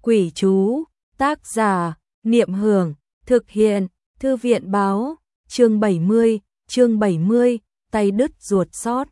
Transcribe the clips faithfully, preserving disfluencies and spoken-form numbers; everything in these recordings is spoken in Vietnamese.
Quỷ chú, tác giả, Niệm Hưởng, thực hiện, Thư viện báo, chương bảy mươi, chương bảy mươi, tay đứt ruột sót.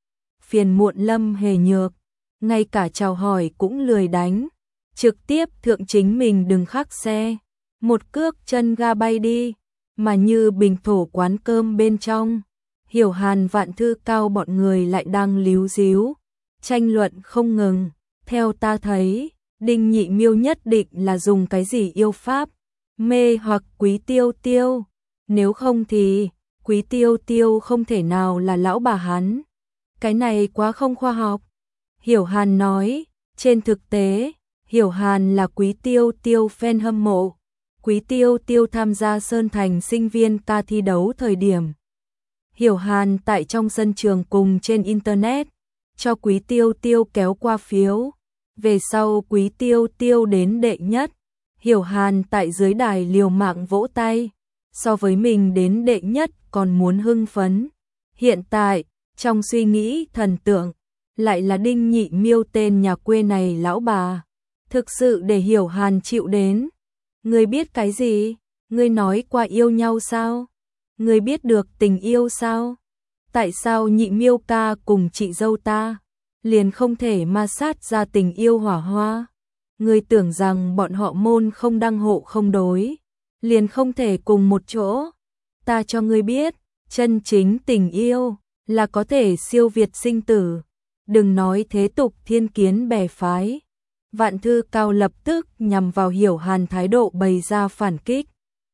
Phiền muộn Lâm Hề Nhược, ngay cả chào hỏi cũng lười đánh, trực tiếp thượng chính mình đừng khắc xe, một cước chân ga bay đi, mà như bình thổ quán cơm bên trong. Hiểu Hàn Vạn Thư Cao bọn người lại đang líu díu, tranh luận không ngừng. Theo ta thấy, Đinh Nhị Miêu nhất định là dùng cái gì yêu pháp, mê hoặc Quý Tiêu Tiêu. Nếu không thì, Quý Tiêu Tiêu không thể nào là lão bà hắn. Cái này quá không khoa học. Hiểu Hàn nói, trên thực tế, Hiểu Hàn là Quý Tiêu Tiêu fan hâm mộ. Quý Tiêu Tiêu tham gia Sơn Thành sinh viên ca thi đấu thời điểm. Hiểu Hàn tại trong sân trường cùng trên Internet, cho Quý Tiêu Tiêu kéo qua phiếu. Về sau Quý Tiêu Tiêu đến đệ nhất, Hiểu Hàn tại dưới đài liều mạng vỗ tay, so với mình đến đệ nhất còn muốn hưng phấn. Hiện tại, trong suy nghĩ thần tượng, lại là Đinh Nhị Miêu tên nhà quê này lão bà. Thực sự để Hiểu Hàn chịu đến. Ngươi biết cái gì? Ngươi nói qua yêu nhau sao? Ngươi biết được tình yêu sao? Tại sao Nhị Miêu ca cùng chị dâu ta liền không thể ma sát ra tình yêu hỏa hoa? Ngươi tưởng rằng bọn họ môn không đăng hộ không đối, liền không thể cùng một chỗ? Ta cho ngươi biết, chân chính tình yêu là có thể siêu việt sinh tử. Đừng nói thế tục thiên kiến bè phái. Vạn Thư Cao lập tức nhằm vào Hiểu Hàn thái độ bày ra phản kích.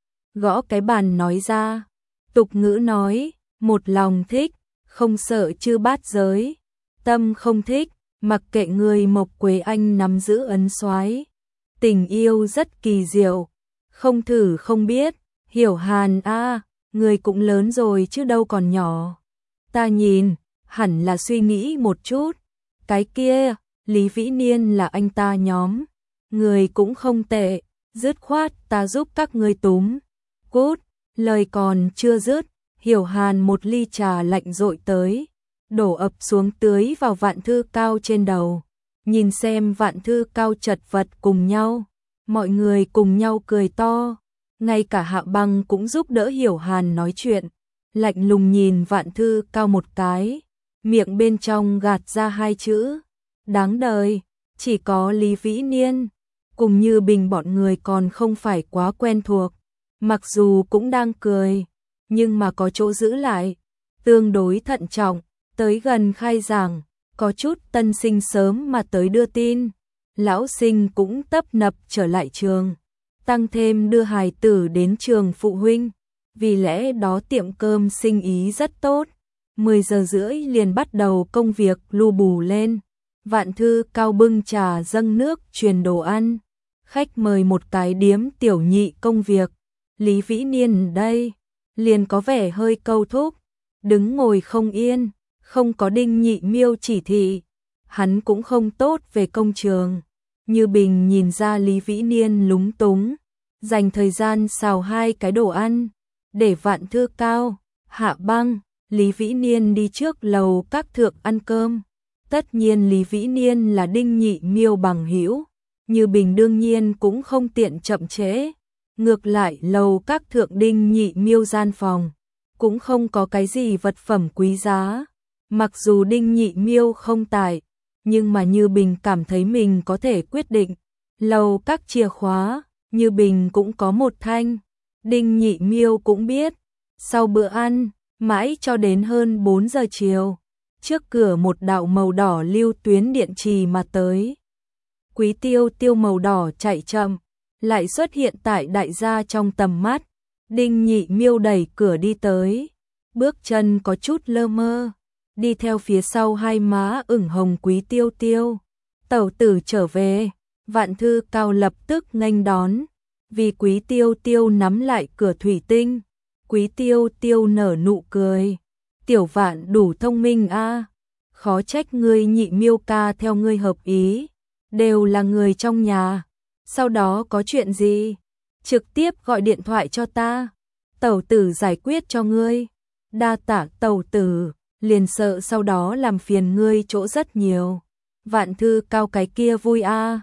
Gõ cái bàn nói ra, tục ngữ nói, một lòng thích, không sợ chư bát giới, tâm không thích, mặc kệ người Mộc Quế Anh nắm giữ ấn soái. Tình yêu rất kỳ diệu, không thử không biết. Hiểu Hàn a, à, người cũng lớn rồi chứ đâu còn nhỏ. Ta nhìn, hẳn là suy nghĩ một chút. Cái kia, Lý Vĩ Niên là anh ta nhóm, người cũng không tệ, dứt khoát ta giúp các ngươi túm. Cút, lời còn chưa dứt, Hiểu Hàn một ly trà lạnh dội tới, đổ ập xuống tưới vào Vạn Thư Cao trên đầu. Nhìn xem Vạn Thư Cao chật vật cùng nhau, mọi người cùng nhau cười to, ngay cả Hạ Băng cũng giúp đỡ Hiểu Hàn nói chuyện, lạnh lùng nhìn Vạn Thư Cao một cái, miệng bên trong gạt ra hai chữ, đáng đời. Chỉ có Lý Vĩ Niên cùng Như Bình bọn người còn không phải quá quen thuộc, mặc dù cũng đang cười, nhưng mà có chỗ giữ lại, tương đối thận trọng. Tới gần khai giảng, có chút tân sinh sớm mà tới đưa tin, lão sinh cũng tấp nập trở lại trường, tăng thêm đưa hài tử đến trường phụ huynh, vì lẽ đó tiệm cơm sinh ý rất tốt. mười giờ rưỡi liền bắt đầu công việc lu bù lên. Vạn Thư Cao bưng trà dâng nước truyền đồ ăn, khách mời một cái điếm tiểu nhị công việc. Lý Vĩ Niên đây, liền có vẻ hơi câu thúc, đứng ngồi không yên. Không có Đinh Nhị Miêu chỉ thị, hắn cũng không tốt về công trường. Như Bình nhìn ra Lý Vĩ Niên lúng túng, dành thời gian xào hai cái đồ ăn, để Vạn Thư Cao, Hạ Băng, Lý Vĩ Niên đi trước lầu các thượng ăn cơm. Tất nhiên Lý Vĩ Niên là Đinh Nhị Miêu bằng hữu, Như Bình đương nhiên cũng không tiện chậm trễ. Ngược lại lầu các thượng Đinh Nhị Miêu gian phòng, cũng không có cái gì vật phẩm quý giá. Mặc dù Đinh Nhị Miêu không tại, nhưng mà Như Bình cảm thấy mình có thể quyết định. Lầu các chìa khóa, Như Bình cũng có một thanh. Đinh Nhị Miêu cũng biết. Sau bữa ăn, mãi cho đến hơn bốn giờ chiều, trước cửa một đạo màu đỏ lưu tuyến điện trì mà tới. Quý Tiêu Tiêu màu đỏ chạy chậm, lại xuất hiện tại đại gia trong tầm mắt. Đinh Nhị Miêu đẩy cửa đi tới, bước chân có chút lơ mơ. Đi theo phía sau hai má ửng hồng Quý Tiêu Tiêu. Tẩu tử trở về. Vạn Thư Cao lập tức nghênh đón, vì Quý Tiêu Tiêu nắm lại cửa thủy tinh. Quý Tiêu Tiêu nở nụ cười. Tiểu Vạn đủ thông minh a, à. Khó trách ngươi Nhị Miêu ca theo ngươi hợp ý, đều là người trong nhà. Sau đó có chuyện gì, trực tiếp gọi điện thoại cho ta, tẩu tử giải quyết cho ngươi. Đa tạ tẩu tử, liền sợ sau đó làm phiền ngươi chỗ rất nhiều. Vạn Thư Cao cái kia vui a,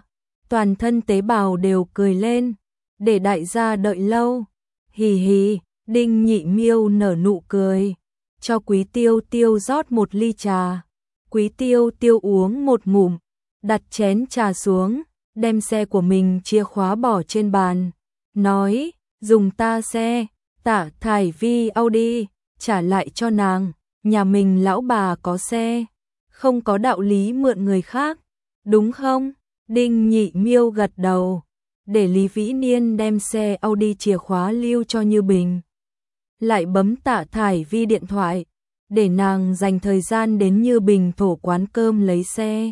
toàn thân tế bào đều cười lên, để đại gia đợi lâu. Hì hì, Đinh Nhị Miêu nở nụ cười, cho Quý Tiêu Tiêu rót một ly trà. Quý Tiêu Tiêu uống một ngụm, đặt chén trà xuống, đem xe của mình chìa khóa bỏ trên bàn, nói, dùng ta xe, Tạ Thải Vi Audi, trả lại cho nàng, nhà mình lão bà có xe, không có đạo lý mượn người khác, đúng không? Đinh Nhị Miêu gật đầu, để Lý Vĩ Niên đem xe Audi chìa khóa lưu cho Như Bình. Lại bấm Tạ Thải Vi điện thoại, để nàng dành thời gian đến Như Bình thổ quán cơm lấy xe.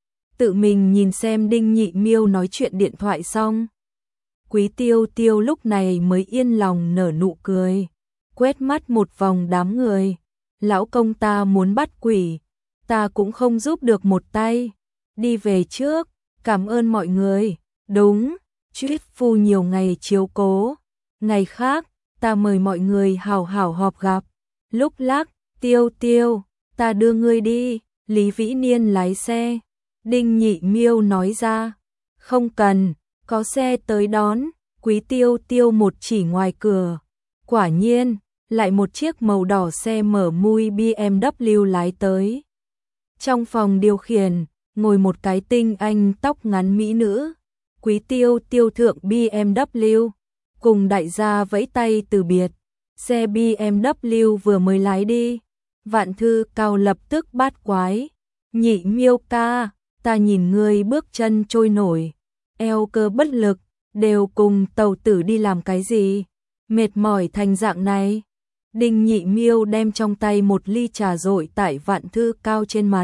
Tự mình nhìn xem Đinh Nhị Miêu nói chuyện điện thoại xong. Quý Tiêu Tiêu lúc này mới yên lòng nở nụ cười, quét mắt một vòng đám người. Lão công ta muốn bắt quỷ, ta cũng không giúp được một tay. Đi về trước, cảm ơn mọi người. Đúng, Chuyết Phu nhiều ngày chiếu cố. Ngày khác, ta mời mọi người hào hảo họp gặp. Lúc lắc, Tiêu Tiêu, ta đưa ngươi đi. Lý Vĩ Niên lái xe. Đinh Nhị Miêu nói ra, không cần, có xe tới đón. Quý Tiêu Tiêu một chỉ ngoài cửa. Quả nhiên, lại một chiếc màu đỏ xe mở mui bê em vê lái tới. Trong phòng điều khiển, ngồi một cái tinh anh tóc ngắn mỹ nữ. Quý Tiêu Tiêu thượng bê em vê, cùng đại gia vẫy tay từ biệt. Xe bê em vê vừa mới lái đi, Vạn Thư Cao lập tức bát quái. Nhị Miêu ca, ta nhìn ngươi bước chân trôi nổi, eo cơ bất lực, đều cùng tàu tử đi làm cái gì, mệt mỏi thành dạng này. Đinh Nhị Miêu đem trong tay một ly trà rội tại Vạn Thư Cao trên mặt.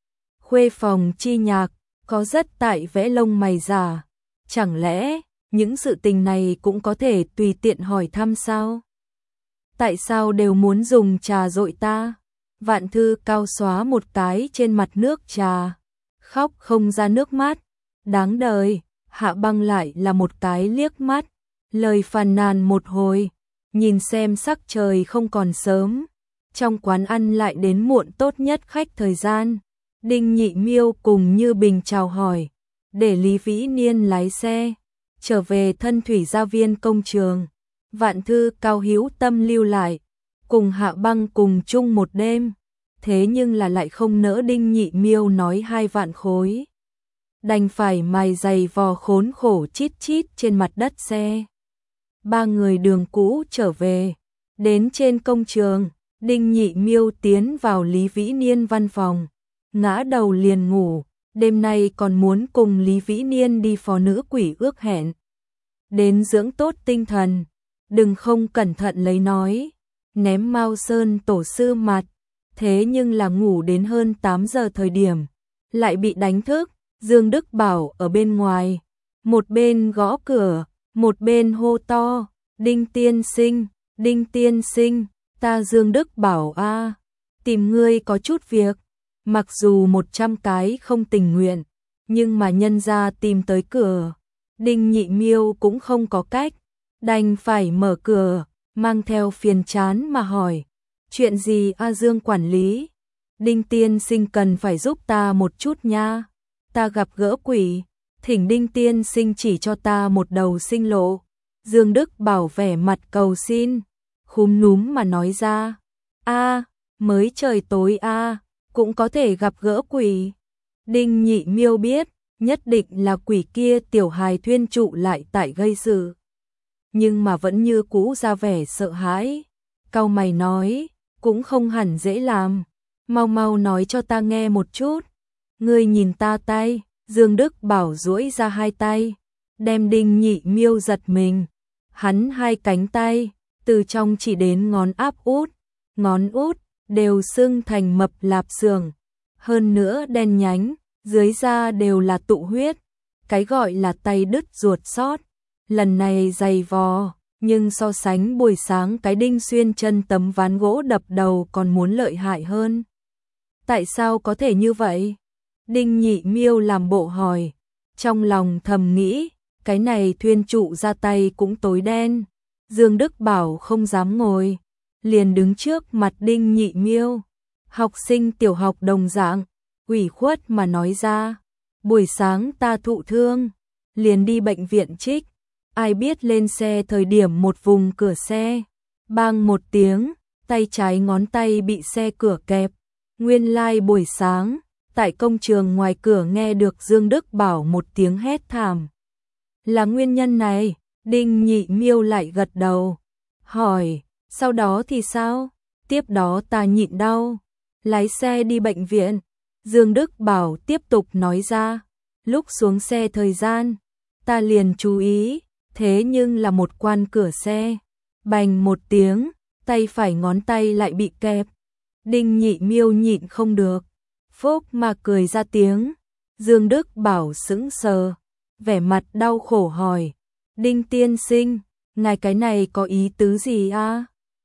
Khuê phòng chi nhạc, có rất tại vẽ lông mày giả. Chẳng lẽ, những sự tình này cũng có thể tùy tiện hỏi thăm sao? Tại sao đều muốn dùng trà rội ta? Vạn Thư Cao xóa một cái trên mặt nước trà, khóc không ra nước mắt. Đáng đời, Hạ Băng lại là một cái liếc mắt, lời phàn nàn một hồi, nhìn xem sắc trời không còn sớm, trong quán ăn lại đến muộn tốt nhất khách thời gian. Đinh Nhị Miêu cùng Như Bình chào hỏi, để Lý Vĩ Niên lái xe trở về Thân Thủy Gia Viên công trường. Vạn Thư Cao hữu tâm lưu lại, cùng Hạ Băng cùng chung một đêm, thế nhưng là lại không nỡ Đinh Nhị Miêu nói hai vạn khối, đành phải mài giày vò khốn khổ chít chít trên mặt đất xe. Ba người đường cũ trở về, đến trên công trường, Đinh Nhị Miêu tiến vào Lý Vĩ Niên văn phòng, ngã đầu liền ngủ, đêm nay còn muốn cùng Lý Vĩ Niên đi phò nữ quỷ ước hẹn. Đến dưỡng tốt tinh thần, đừng không cẩn thận lấy nói, ném Mao Sơn tổ sư mặt, thế nhưng là ngủ đến hơn tám giờ thời điểm, lại bị đánh thức. Dương Đức Bảo ở bên ngoài, một bên gõ cửa, một bên hô to, Đinh tiên sinh, Đinh tiên sinh, ta Dương Đức Bảo a, tìm ngươi có chút việc. Mặc dù một trăm cái không tình nguyện, nhưng mà nhân ra tìm tới cửa, Đinh Nhị Miêu cũng không có cách, đành phải mở cửa, mang theo phiền chán mà hỏi, chuyện gì a Dương quản lý? Đinh tiên sinh cần phải giúp ta một chút nha, ta gặp gỡ quỷ, thỉnh Đinh tiên sinh chỉ cho ta một đầu sinh lộ. Dương Đức Bảo vẻ mặt cầu xin, khúm núm mà nói ra, a, mới trời tối a, cũng có thể gặp gỡ quỷ. Đinh Nhị Miêu biết, nhất định là quỷ kia tiểu hài thuyên trụ lại tại gây sự, nhưng mà vẫn như cũ ra vẻ sợ hãi, cau mày nói, cũng không hẳn dễ làm, mau mau nói cho ta nghe một chút. Ngươi nhìn ta tay. Dương Đức Bảo duỗi ra hai tay, đem Đinh Nhị Miêu giật mình. Hắn hai cánh tay, từ trong chỉ đến ngón áp út, ngón út, đều sưng thành mập lạp xương. Hơn nữa đen nhánh, dưới da đều là tụ huyết. Cái gọi là tay đứt ruột sót. Lần này dày vò, nhưng so sánh buổi sáng cái đinh xuyên chân tấm ván gỗ đập đầu còn muốn lợi hại hơn. Tại sao có thể như vậy? Đinh Nhị Miêu làm bộ hỏi, trong lòng thầm nghĩ, cái này thuyên trụ ra tay cũng tối đen. Dương Đức Bảo không dám ngồi, liền đứng trước mặt Đinh Nhị Miêu, học sinh tiểu học đồng dạng, ủy khuất mà nói ra, buổi sáng ta thụ thương, liền đi bệnh viện trích. Ai biết lên xe thời điểm một vùng cửa xe, bang một tiếng, tay trái ngón tay bị xe cửa kẹp. Nguyên lai like buổi sáng, tại công trường ngoài cửa nghe được Dương Đức Bảo một tiếng hét thảm. Là nguyên nhân này, Đinh Nhị Miêu lại gật đầu, hỏi, sau đó thì sao? Tiếp đó ta nhịn đau, lái xe đi bệnh viện. Dương Đức Bảo tiếp tục nói ra, lúc xuống xe thời gian, ta liền chú ý, thế nhưng là một quan cửa xe, bành một tiếng, tay phải ngón tay lại bị kẹp. Đinh Nhị Miêu nhịn không được, phốc mà cười ra tiếng. Dương Đức Bảo sững sờ, vẻ mặt đau khổ hỏi, Đinh tiên sinh, ngài cái này có ý tứ gì a?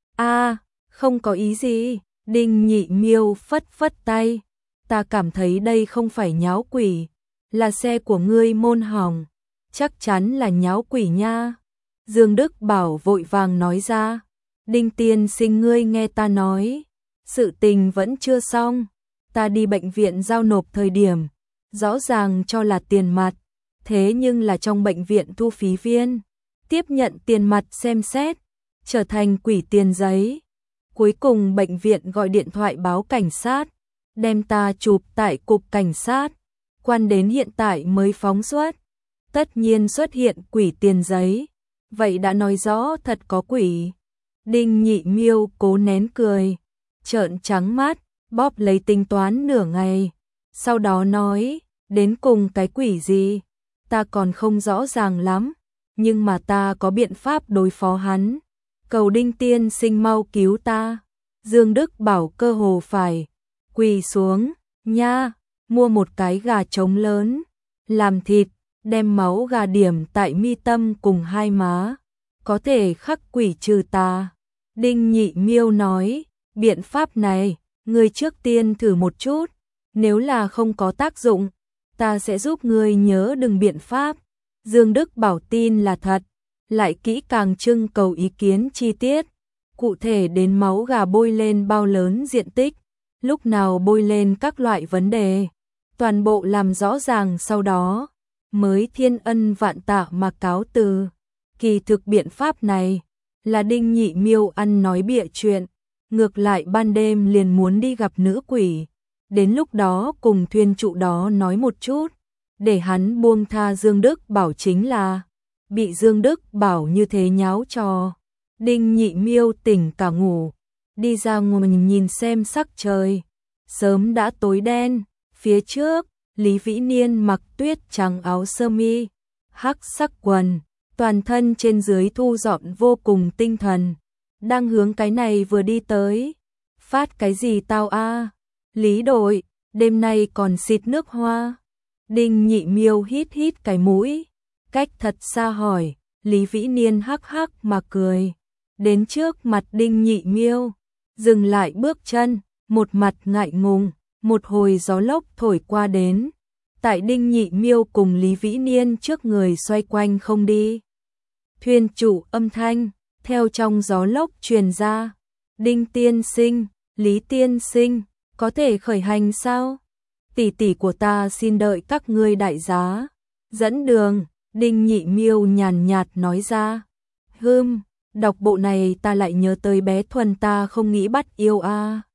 A, không có ý gì. Đinh Nhị Miêu phất phất tay, ta cảm thấy đây không phải nháo quỷ, là xe của ngươi môn hỏng, chắc chắn là nháo quỷ nha. Dương Đức Bảo vội vàng nói ra, Đinh tiên sinh ngươi nghe ta nói, sự tình vẫn chưa xong, ta đi bệnh viện giao nộp thời điểm, rõ ràng cho là tiền mặt, thế nhưng là trong bệnh viện thu phí viên, tiếp nhận tiền mặt xem xét, trở thành quỷ tiền giấy. Cuối cùng bệnh viện gọi điện thoại báo cảnh sát, đem ta chụp tại cục cảnh sát, quan đến hiện tại mới phóng xuất. Tất nhiên xuất hiện quỷ tiền giấy, vậy đã nói rõ thật có quỷ. Đinh Nhị Miêu cố nén cười, trợn trắng mắt, bóp lấy tính toán nửa ngày, sau đó nói, đến cùng cái quỷ gì, ta còn không rõ ràng lắm, nhưng mà ta có biện pháp đối phó hắn, cầu Đinh tiên sinh mau cứu ta. Dương Đức Bảo cơ hồ phải quỳ xuống, nha, mua một cái gà trống lớn, làm thịt, đem máu gà điểm tại mi tâm cùng hai má, có thể khắc quỷ trừ tà. Đinh Nhị Miêu nói, biện pháp này, ngươi trước tiên thử một chút, nếu là không có tác dụng, ta sẽ giúp ngươi nhớ đừng biện pháp. Dương Đức Bảo tin là thật, lại kỹ càng trưng cầu ý kiến chi tiết, cụ thể đến máu gà bôi lên bao lớn diện tích, lúc nào bôi lên các loại vấn đề, toàn bộ làm rõ ràng sau đó, mới thiên ân vạn tạ mà cáo từ. Kỳ thực biện pháp này, là Đinh Nhị Miêu ăn nói bịa chuyện, ngược lại ban đêm liền muốn đi gặp nữ quỷ, đến lúc đó cùng thuyền trụ đó nói một chút, để hắn buông tha Dương Đức Bảo chính là, bị Dương Đức Bảo như thế nháo trò. Đinh Nhị Miêu tỉnh cả ngủ, đi ra ngoài nhìn xem sắc trời, sớm đã tối đen, phía trước, Lý Vĩ Niên mặc tuyết trắng áo sơ mi, hắc sắc quần, toàn thân trên dưới thu dọn vô cùng tinh thần, đang hướng cái này vừa đi tới. Phát cái gì tao a? Lý đội, đêm nay còn xịt nước hoa. Đinh Nhị Miêu hít hít cái mũi, cách thật xa hỏi. Lý Vĩ Niên hắc hắc mà cười, đến trước mặt Đinh Nhị Miêu, dừng lại bước chân, một mặt ngại ngùng. Một hồi gió lốc thổi qua đến, tại Đinh Nhị Miêu cùng Lý Vĩ Niên trước người xoay quanh không đi. Thuyền chủ âm thanh theo trong gió lốc truyền ra, Đinh tiên sinh, Lý tiên sinh, có thể khởi hành sao? Tỷ tỷ của ta xin đợi các ngươi đại giá dẫn đường. Đinh Nhị Miêu nhàn nhạt nói ra. Hừm, đọc bộ này ta lại nhớ tới bé Thuần ta không nghĩ bắt yêu a.